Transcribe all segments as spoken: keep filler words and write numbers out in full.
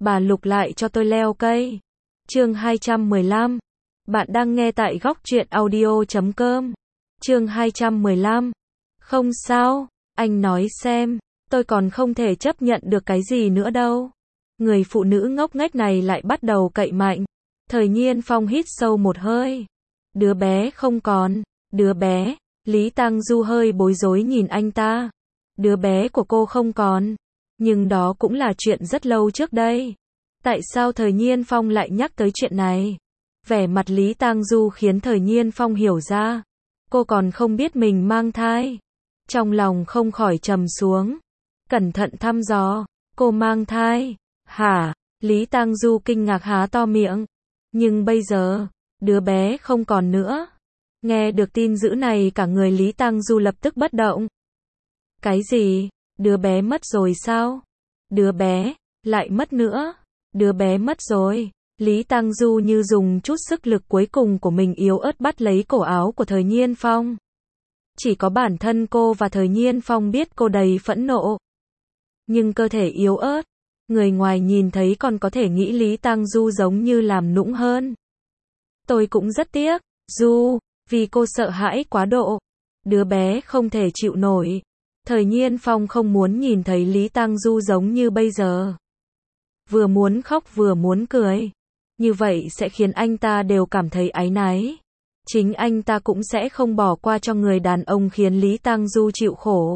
Bà Lục lại cho tôi leo cây. Chương hai trăm mười lăm. Bạn đang nghe tại góc truyện audio chấm com. Chương hai trăm mười lăm. Không sao, anh nói xem, tôi còn không thể chấp nhận được cái gì nữa đâu. Người phụ nữ ngốc nghếch này lại bắt đầu cậy mạnh. Thời Nhiên Phong hít sâu một hơi. Đứa bé không còn, đứa bé, Lý Tang Du hơi bối rối nhìn anh ta. Đứa bé của cô không còn, nhưng đó cũng là chuyện rất lâu trước đây. Tại sao Thời Nhiên Phong lại nhắc tới chuyện này? Vẻ mặt Lý Tang Du khiến Thời Nhiên Phong hiểu ra. Cô còn không biết mình mang thai. Trong lòng không khỏi trầm xuống. Cẩn thận thăm dò. Cô mang thai. Hả? Lý Tang Du kinh ngạc há to miệng. Nhưng bây giờ, đứa bé không còn nữa. Nghe được tin dữ này cả người Lý Tang Du lập tức bất động. Cái gì? Đứa bé mất rồi sao? Đứa bé, lại mất nữa. Đứa bé mất rồi. Lý Tang Du như dùng chút sức lực cuối cùng của mình yếu ớt bắt lấy cổ áo của Thời Nhiên Phong. Chỉ có bản thân cô và Thời Nhiên Phong biết cô đầy phẫn nộ. Nhưng cơ thể yếu ớt, người ngoài nhìn thấy còn có thể nghĩ Lý Tang Du giống như làm nũng hơn. Tôi cũng rất tiếc, Du, vì cô sợ hãi quá độ. Đứa bé không thể chịu nổi. Thời Nhiên Phong không muốn nhìn thấy Lý Tang Du giống như bây giờ. Vừa muốn khóc vừa muốn cười. Như vậy sẽ khiến anh ta đều cảm thấy áy náy. Chính anh ta cũng sẽ không bỏ qua cho người đàn ông khiến Lý Tang Du chịu khổ.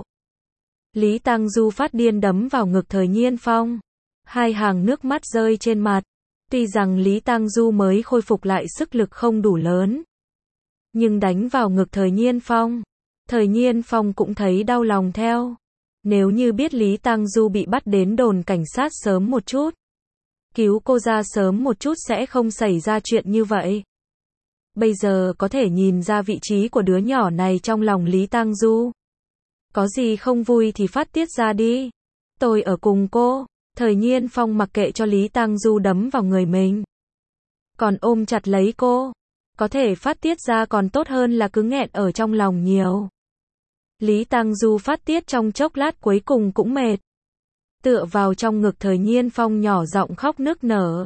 Lý Tang Du phát điên đấm vào ngực Thời Nhiên Phong. Hai hàng nước mắt rơi trên mặt. Tuy rằng Lý Tang Du mới khôi phục lại sức lực không đủ lớn. Nhưng đánh vào ngực Thời Nhiên Phong. Thời Nhiên Phong cũng thấy đau lòng theo. Nếu như biết Lý Tang Du bị bắt đến đồn cảnh sát sớm một chút. Cứu cô ra sớm một chút sẽ không xảy ra chuyện như vậy. Bây giờ có thể nhìn ra vị trí của đứa nhỏ này trong lòng Lý Tang Du. Có gì không vui thì phát tiết ra đi. Tôi ở cùng cô. Thời Nhiên Phong mặc kệ cho Lý Tang Du đấm vào người mình. Còn ôm chặt lấy cô. Có thể phát tiết ra còn tốt hơn là cứ nghẹn ở trong lòng nhiều. Lý Tang Du phát tiết trong chốc lát cuối cùng cũng mệt. Tựa vào trong ngực Thời Nhiên Phong nhỏ giọng khóc nức nở.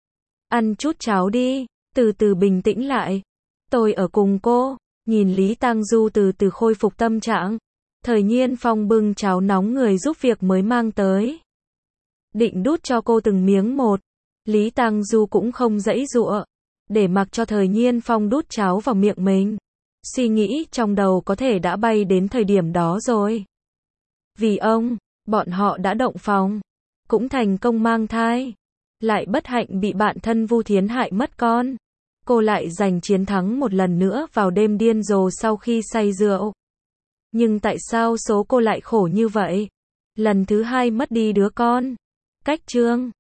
Ăn chút cháo đi, từ từ bình tĩnh lại. Tôi ở cùng cô. Nhìn Lý Tang Du từ từ khôi phục tâm trạng. Thời Nhiên Phong bưng cháo nóng người giúp việc mới mang tới. Định đút cho cô từng miếng một. Lý Tang Du cũng không giãy giụa. Để mặc cho Thời Nhiên Phong đút cháo vào miệng mình. Suy nghĩ trong đầu có thể đã bay đến thời điểm đó rồi. Vì ông, bọn họ đã động phòng. Cũng thành công mang thai. Lại bất hạnh bị bạn thân Vu Thiến hại mất con. Cô lại giành chiến thắng một lần nữa vào đêm điên rồ sau khi say rượu. Nhưng tại sao số cô lại khổ như vậy? Lần thứ hai mất đi đứa con. Cách chương